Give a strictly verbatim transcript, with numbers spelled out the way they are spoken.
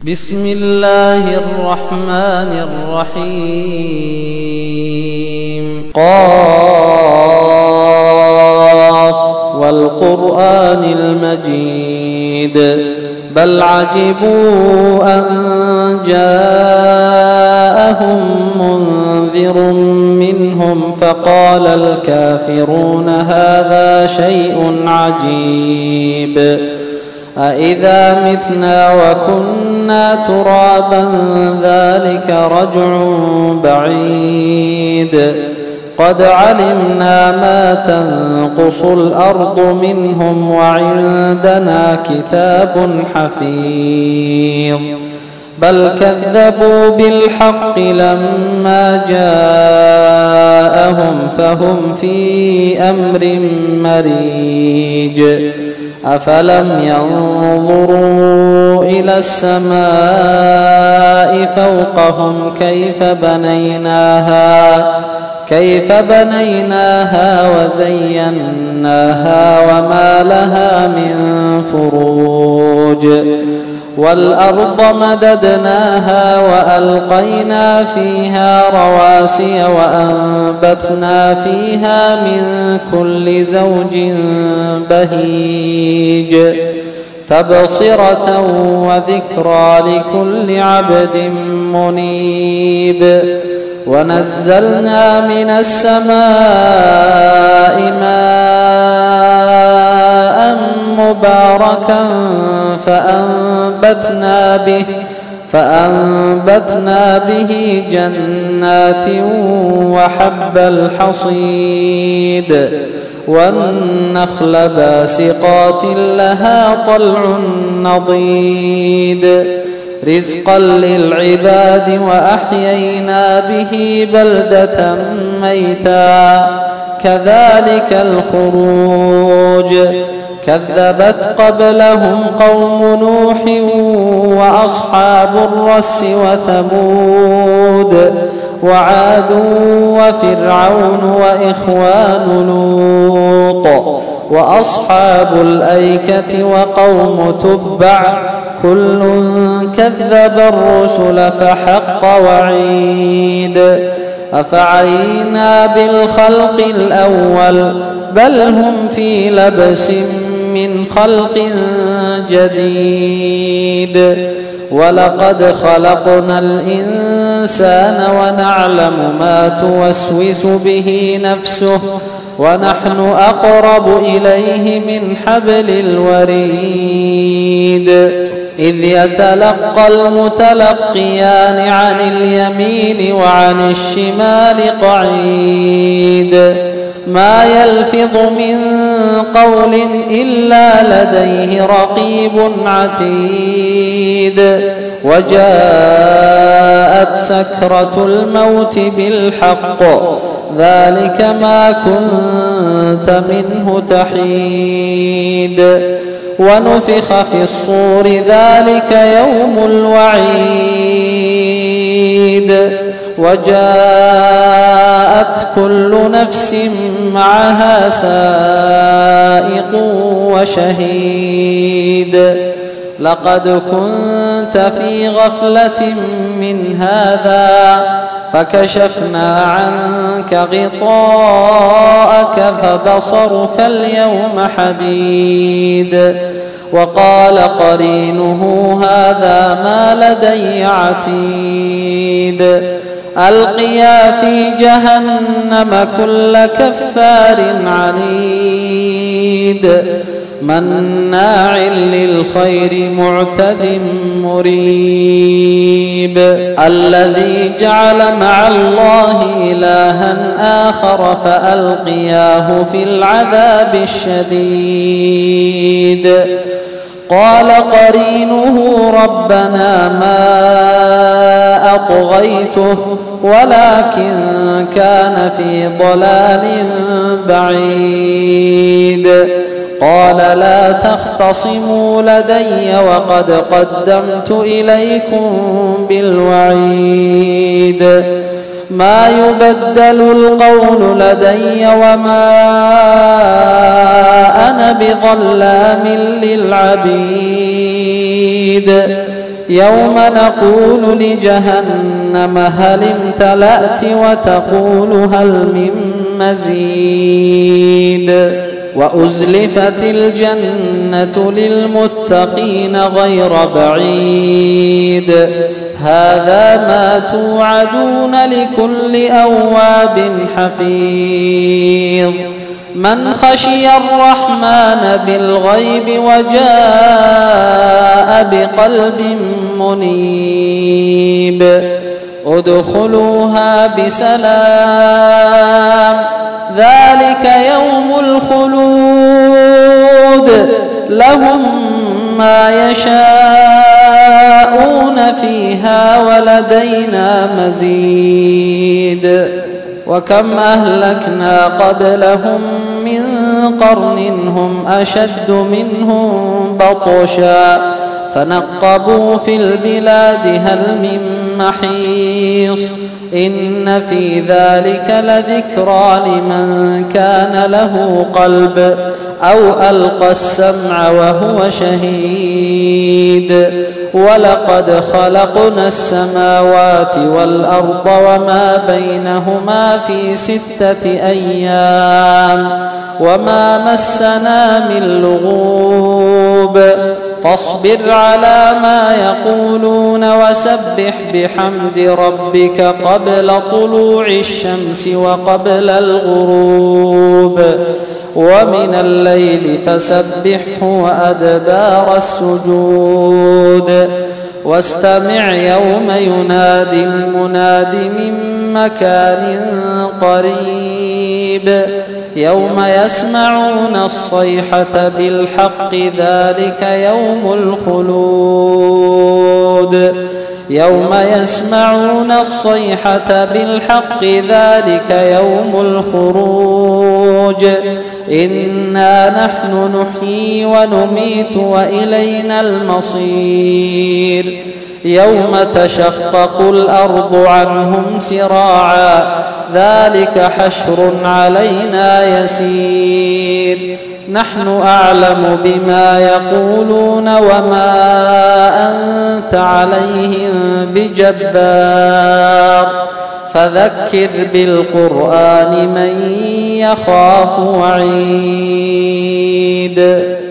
بسم الله الرحمن الرحيم. قاف والقرآن المجيد بل عجبوا أن جاءهم منذر منهم فقال الكافرون هذا شيء عجيب أإذا متنا وكنا ترابا ذلك رجع بعيد قد علمنا ما تنقص الأرض منهم وعندنا كتاب حفيظ بل كذبوا بالحق لما جاءهم فهم في أمر مريج أفلم ينظروا إلى السماء فوقهم كيف بنيناها كيف بنيناها وزيناها وما لها من فروج والأرض مددناها وألقينا فيها رواسي وأنبتنا فيها من كل زوج بهيج تبصرة وذكرى لكل عبد منيب ونزلنا من السماء ماء مباركا فأنبتنا به فأنبتنا به جنات وحب الحصيد والنخل باسقات لها طلع نضيد رزقا للعباد وأحيينا به بلدة ميتا كذلك الخروج كذبت قبلهم قوم نوح وأصحاب الرس وثمود وعاد وفرعون وإخوان لوط وأصحاب الأيكة وقوم تبع كل كذب الرسل فحق وعيد أفعينا بالخلق الأول بل هم في لبس من خلق جديد ولقد خلقنا الإنسان ونعلم ما توسوس به نفسه ونحن أقرب إليه من حبل الوريد إذ يتلقى المتلقيان عن اليمين وعن الشمال قعيد ما يلفظ من قول إلا لديه رقيب عتيد وجاءت سكرة الموت بالحق ذلك ما كنت منه تحيد ونفخ في الصور ذلك يوم الوعيد وجاءت كل نفس معها سائق وشهيد لقد كنت في غفلة من هذا فكشفنا عنك غطاءك فبصرك اليوم حديد وقال قرينه هذا ما لدي عتيد ألقيا في جهنم كل كفار عنيد مناع للخير معتد مريب الذي جعل مع الله إلها آخر فألقياه في العذاب الشديد قال قرينه ربنا ما أطغيته ولكن كان في ضلال بعيد قال لا تختصموا لدي وقد قدمت إليكم بالوعيد ما يبدل القول لدي وما أنا بظلام للعبيد يوم نقول لجهنم هل امتلأت وتقول هل من مزيد وأزلفت الجنة للمتقين غير بعيد هذا ما توعدون لكل أواب حفيظ من خشي الرحمن بالغيب وجاء بقلب منيب ادخلوها بسلام ذلك يوم الخلود لهم ما يشاءون فيها ولدينا مزيد وكم أهلكنا قبلهم من قرن هم أشد منهم بطشا فنقبوا في البلاد هل من محيص إن في ذلك لذكرى لمن كان له قلب أو ألقى السمع وهو شهيد ولقد خلقنا السماوات والأرض وما بينهما في ستة أيام وما مسنا من لغوب فاصبر على ما يقولون وسبح بحمد ربك قبل طلوع الشمس وقبل الغروب ومن الليل فسبحه وأدبار السجود واستمع يوم ينادي المناد من مكان قريب يوم يسمعون الصيحة بالحق ذلك يوم الخلود يوم يسمعون الصيحة بالحق ذلك يوم الخروج إنا نحن نحيي ونميت وإلينا المصير يوم تشقق الأرض عنهم سراعا ذلك حشر علينا يسير نحن أعلم بما يقولون وما أنت عليهم بجبار فذكر بالقرآن من يخاف وعيد